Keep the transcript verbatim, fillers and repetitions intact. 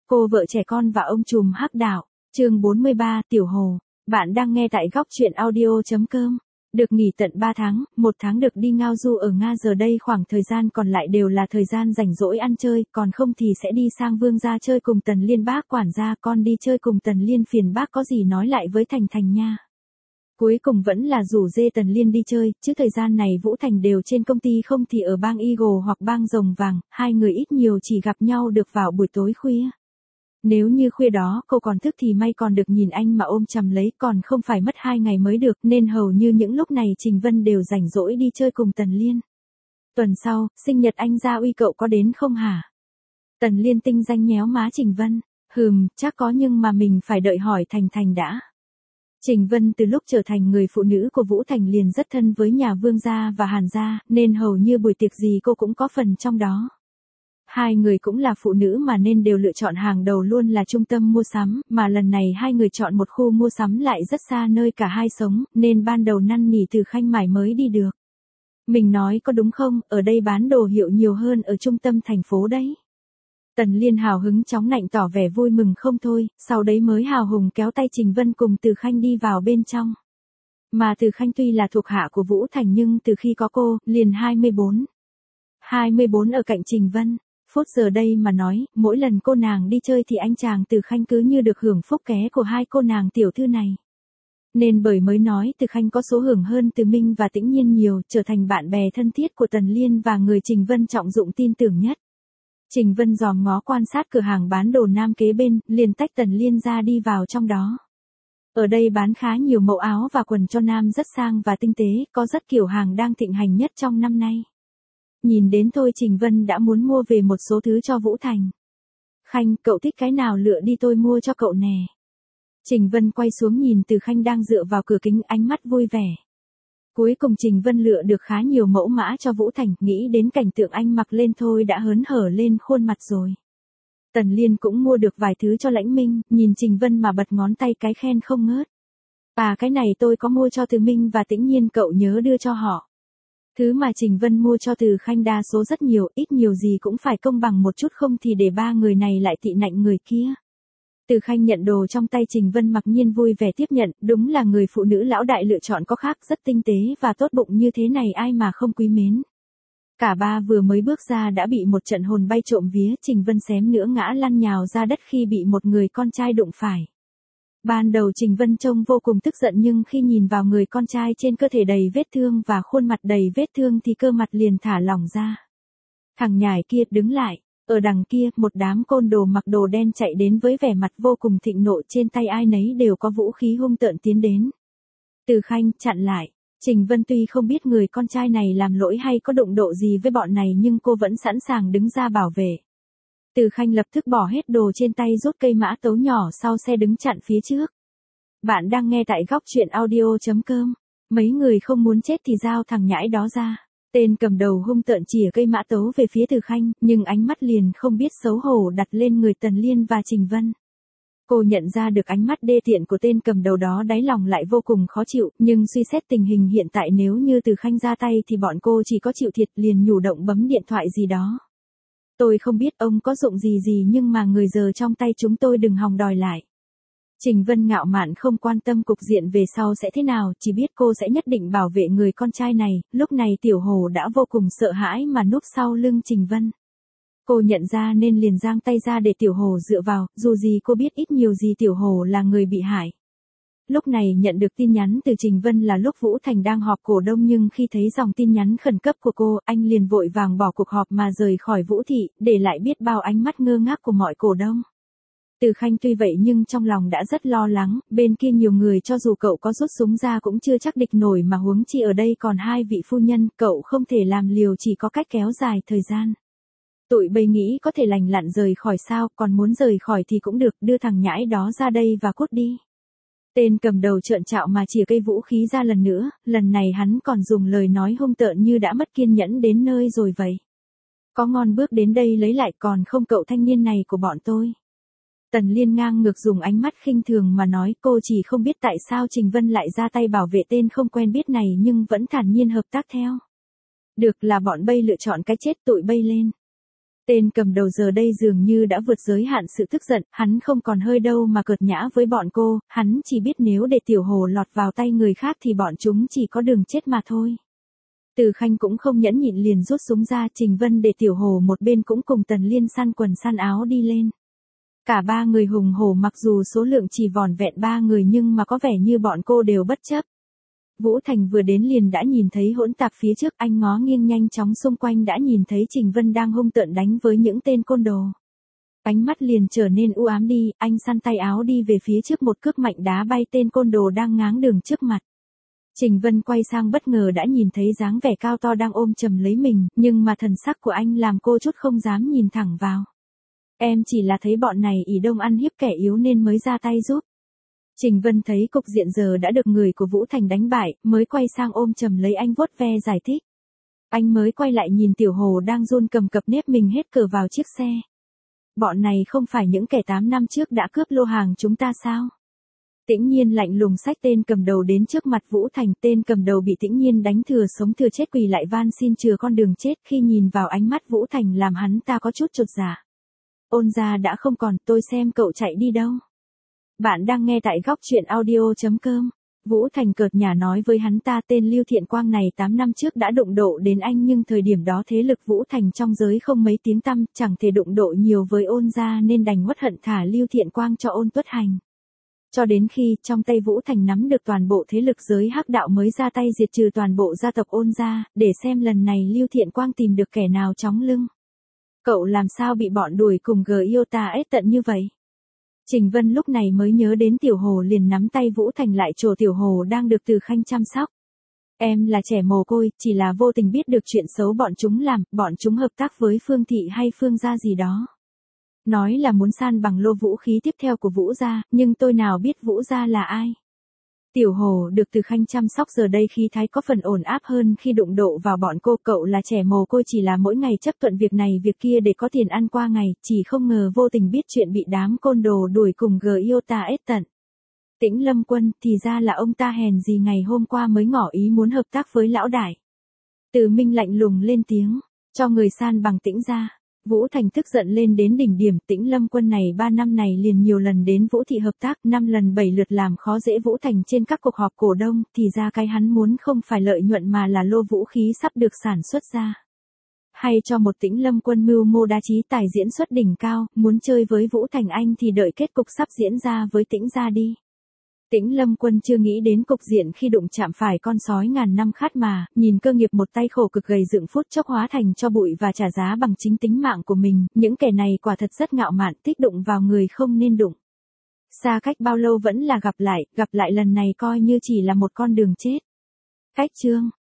Cô vợ trẻ con và ông trùm hắc đạo, chương bốn mươi ba, Tiểu Hồ. Bạn đang nghe tại góc truyện audio chấm com. Được nghỉ tận ba tháng, một tháng được đi ngao du ở Nga, giờ đây khoảng thời gian còn lại đều là thời gian rảnh rỗi ăn chơi, còn không thì sẽ đi sang Vương gia chơi cùng Tần Liên. Bác quản gia, con đi chơi cùng Tần Liên phiền bác có gì nói lại với Thành Thành nha. Cuối cùng vẫn là rủ dê Tần Liên đi chơi, chứ thời gian này Vũ Thành đều trên công ty, không thì ở bang Eagle hoặc bang Rồng Vàng, hai người ít nhiều chỉ gặp nhau được vào buổi tối khuya. Nếu như khuya đó cô còn thức thì may còn được nhìn anh mà ôm chầm lấy, còn không phải mất hai ngày mới được, nên hầu như những lúc này Trình Vân đều rảnh rỗi đi chơi cùng Tần Liên. Tuần sau, sinh nhật anh Gia Uy cậu có đến không hả? Tần Liên tinh danh nhéo má Trình Vân, hừm, chắc có nhưng mà mình phải đợi hỏi Thành Thành đã. Trình Vân từ lúc trở thành người phụ nữ của Vũ Thành liền rất thân với nhà Vương gia và Hàn gia, nên hầu như buổi tiệc gì cô cũng có phần trong đó. Hai người cũng là phụ nữ mà nên đều lựa chọn hàng đầu luôn là trung tâm mua sắm, mà lần này hai người chọn một khu mua sắm lại rất xa nơi cả hai sống, nên ban đầu năn nỉ Từ Khanh mải mới đi được. Mình nói có đúng không, ở đây bán đồ hiệu nhiều hơn ở trung tâm thành phố đấy. Tần Liên hào hứng chóng nạnh tỏ vẻ vui mừng không thôi, sau đấy mới hào hùng kéo tay Trình Vân cùng Từ Khanh đi vào bên trong. Mà Từ Khanh tuy là thuộc hạ của Vũ Thành nhưng từ khi có cô, liền hai mươi bốn. hai mươi bốn ở cạnh Trình Vân. Phút giờ đây mà nói, mỗi lần cô nàng đi chơi thì anh chàng Từ Khanh cứ như được hưởng phúc ké của hai cô nàng tiểu thư này. Nên bởi mới nói Từ Khanh có số hưởng hơn Từ Minh và Tĩnh Nhiên nhiều, trở thành bạn bè thân thiết của Tần Liên và người Trình Vân trọng dụng tin tưởng nhất. Trình Vân dòm ngó quan sát cửa hàng bán đồ nam kế bên, liền tách Tần Liên ra đi vào trong đó. Ở đây bán khá nhiều mẫu áo và quần cho nam rất sang và tinh tế, có rất kiểu hàng đang thịnh hành nhất trong năm nay. Nhìn đến thôi Trình Vân đã muốn mua về một số thứ cho Vũ Thành. Khanh, cậu thích cái nào lựa đi tôi mua cho cậu nè. Trình Vân quay xuống nhìn Từ Khanh đang dựa vào cửa kính, ánh mắt vui vẻ. Cuối cùng Trình Vân lựa được khá nhiều mẫu mã cho Vũ Thành, nghĩ đến cảnh tượng anh mặc lên thôi đã hớn hở lên khuôn mặt rồi. Tần Liên cũng mua được vài thứ cho Lãnh Minh, nhìn Trình Vân mà bật ngón tay cái khen không ngớt. À cái này tôi có mua cho Từ Minh và Tĩnh Nhiên, cậu nhớ đưa cho họ. Thứ mà Trình Vân mua cho Từ Khanh đa số rất nhiều, ít nhiều gì cũng phải công bằng một chút, không thì để ba người này lại tị nạnh người kia. Từ Khanh nhận đồ trong tay Trình Vân mặc nhiên vui vẻ tiếp nhận, đúng là người phụ nữ lão đại lựa chọn có khác, rất tinh tế và tốt bụng như thế này ai mà không quý mến. Cả ba vừa mới bước ra đã bị một trận hồn bay trộm vía, Trình Vân xém nữa ngã lăn nhào ra đất khi bị một người con trai đụng phải. Ban đầu Trình Vân trông vô cùng tức giận nhưng khi nhìn vào người con trai trên cơ thể đầy vết thương và khuôn mặt đầy vết thương thì cơ mặt liền thả lỏng ra. Thằng nhãi kia đứng lại, ở đằng kia một đám côn đồ mặc đồ đen chạy đến với vẻ mặt vô cùng thịnh nộ, trên tay ai nấy đều có vũ khí hung tợn tiến đến. Từ Khanh chặn lại. Trình Vân tuy không biết người con trai này làm lỗi hay có đụng độ gì với bọn này nhưng cô vẫn sẵn sàng đứng ra bảo vệ. Từ Khanh lập tức bỏ hết đồ trên tay, rút cây mã tấu nhỏ sau xe đứng chặn phía trước. Bạn đang nghe tại góc truyện audio chấm com. Mấy người không muốn chết thì giao thằng nhãi đó ra. Tên cầm đầu hung tợn chỉa cây mã tấu về phía Từ Khanh, nhưng ánh mắt liền không biết xấu hổ đặt lên người Tần Liên và Trình Vân. Cô nhận ra được ánh mắt đê tiện của tên cầm đầu đó, đáy lòng lại vô cùng khó chịu, nhưng suy xét tình hình hiện tại nếu như Từ Khanh ra tay thì bọn cô chỉ có chịu thiệt, liền nhủ động bấm điện thoại gì đó. Tôi không biết ông có dụng gì gì nhưng mà người giờ trong tay chúng tôi đừng hòng đòi lại. Trình Vân ngạo mạn không quan tâm cục diện về sau sẽ thế nào, chỉ biết cô sẽ nhất định bảo vệ người con trai này. Lúc này Tiểu Hồ đã vô cùng sợ hãi mà núp sau lưng Trình Vân. Cô nhận ra nên liền giang tay ra để Tiểu Hồ dựa vào, dù gì cô biết ít nhiều gì Tiểu Hồ là người bị hại. Lúc này nhận được tin nhắn từ Trình Vân là lúc Vũ Thành đang họp cổ đông, nhưng khi thấy dòng tin nhắn khẩn cấp của cô, anh liền vội vàng bỏ cuộc họp mà rời khỏi Vũ Thị, để lại biết bao ánh mắt ngơ ngác của mọi cổ đông. Từ Khanh tuy vậy nhưng trong lòng đã rất lo lắng, bên kia nhiều người cho dù cậu có rút súng ra cũng chưa chắc địch nổi, mà huống chi ở đây còn hai vị phu nhân, cậu không thể làm liều, chỉ có cách kéo dài thời gian. Tụi bây nghĩ có thể lành lặn rời khỏi sao, còn muốn rời khỏi thì cũng được, đưa thằng nhãi đó ra đây và cút đi. Tên cầm đầu trợn trạo mà chìa cây vũ khí ra lần nữa, lần này hắn còn dùng lời nói hung tợn như đã mất kiên nhẫn đến nơi rồi vậy. Có ngon bước đến đây lấy lại, còn không cậu thanh niên này của bọn tôi. Tần Liên ngang ngược dùng ánh mắt khinh thường mà nói, cô chỉ không biết tại sao Trình Vân lại ra tay bảo vệ tên không quen biết này nhưng vẫn thản nhiên hợp tác theo. Được, là bọn bây lựa chọn cái chết, tụi bây lên. Tên cầm đầu giờ đây dường như đã vượt giới hạn sự tức giận, hắn không còn hơi đâu mà cợt nhã với bọn cô, hắn chỉ biết nếu để Tiểu Hồ lọt vào tay người khác thì bọn chúng chỉ có đường chết mà thôi. Từ Khanh cũng không nhẫn nhịn liền rút súng ra, Trình Vân để Tiểu Hồ một bên cũng cùng Tần Liên săn quần săn áo đi lên. Cả ba người hùng hổ mặc dù số lượng chỉ vỏn vẹn ba người nhưng mà có vẻ như bọn cô đều bất chấp. Vũ Thành vừa đến liền đã nhìn thấy hỗn tạp phía trước, anh ngó nghiêng nhanh chóng xung quanh đã nhìn thấy Trình Vân đang hung tợn đánh với những tên côn đồ. Ánh mắt liền trở nên u ám đi, anh săn tay áo đi về phía trước một cước mạnh đá bay tên côn đồ đang ngáng đường trước mặt. Trình Vân quay sang bất ngờ đã nhìn thấy dáng vẻ cao to đang ôm chầm lấy mình, nhưng mà thần sắc của anh làm cô chút không dám nhìn thẳng vào. Em chỉ là thấy bọn này ỷ đông ăn hiếp kẻ yếu nên mới ra tay giúp. Trình Vân thấy cục diện giờ đã được người của Vũ Thành đánh bại, mới quay sang ôm chầm lấy anh vuốt ve giải thích. Anh mới quay lại nhìn Tiểu Hồ đang run cầm cập nếp mình hết cờ vào chiếc xe. Bọn này không phải những kẻ tám năm trước đã cướp lô hàng chúng ta sao? Tĩnh Nhiên lạnh lùng xách tên cầm đầu đến trước mặt Vũ Thành, tên cầm đầu bị Tĩnh Nhiên đánh thừa sống thừa chết quỳ lại van xin chừa con đường chết, khi nhìn vào ánh mắt Vũ Thành làm hắn ta có chút chột dạ. Ôn gia đã không còn, tôi xem cậu chạy đi đâu. Bạn đang nghe tại góc truyện audio chấm com. Vũ Thành cợt nhả nói với hắn ta, tên Lưu Thiện Quang này tám năm trước đã đụng độ đến anh nhưng thời điểm đó thế lực Vũ Thành trong giới không mấy tiếng tăm, chẳng thể đụng độ nhiều với Ôn gia nên đành uất hận thả Lưu Thiện Quang cho Ôn Tuất Hành. Cho đến khi trong tay Vũ Thành nắm được toàn bộ thế lực giới hắc đạo mới ra tay diệt trừ toàn bộ gia tộc Ôn gia, để xem lần này Lưu Thiện Quang tìm được kẻ nào chóng lưng. Cậu làm sao bị bọn đuổi cùng G Iota ết tận như vậy? Trình Vân lúc này mới nhớ đến Tiểu Hồ liền nắm tay Vũ Thành lại trồ Tiểu Hồ đang được Từ Khanh chăm sóc. Em là trẻ mồ côi, chỉ là vô tình biết được chuyện xấu bọn chúng làm, bọn chúng hợp tác với Phương Thị hay Phương gia gì đó. Nói là muốn san bằng lô vũ khí tiếp theo của Vũ gia, nhưng tôi nào biết Vũ gia là ai. Tiểu Hồ được Từ Khanh chăm sóc giờ đây khí thái có phần ổn áp hơn khi đụng độ vào bọn cô. Cậu là trẻ mồ côi chỉ là mỗi ngày chấp thuận việc này việc kia để có tiền ăn qua ngày, chỉ không ngờ vô tình biết chuyện bị đám côn đồ đuổi cùng G Iota ết tận. Tĩnh Lâm Quân, thì ra là ông ta hèn gì ngày hôm qua mới ngỏ ý muốn hợp tác với lão đại. Từ Minh lạnh lùng lên tiếng, cho người san bằng Tĩnh gia. Vũ Thành tức giận lên đến đỉnh điểm, Tĩnh Lâm Quân này ba năm này liền nhiều lần đến Vũ Thị hợp tác, năm lần bảy lượt làm khó dễ Vũ Thành trên các cuộc họp cổ đông, thì ra cái hắn muốn không phải lợi nhuận mà là lô vũ khí sắp được sản xuất ra. Hay cho một Tĩnh Lâm Quân mưu mô đa trí tài diễn xuất đỉnh cao, muốn chơi với Vũ Thành anh thì đợi kết cục sắp diễn ra với Tĩnh gia đi. Tĩnh Lâm Quân chưa nghĩ đến cục diện khi đụng chạm phải con sói ngàn năm khát mà, nhìn cơ nghiệp một tay khổ cực gầy dựng phút chốc hóa thành cho bụi và trả giá bằng chính tính mạng của mình, những kẻ này quả thật rất ngạo mạn, thích đụng vào người không nên đụng. Xa cách bao lâu vẫn là gặp lại, gặp lại lần này coi như chỉ là một con đường chết. Cách chương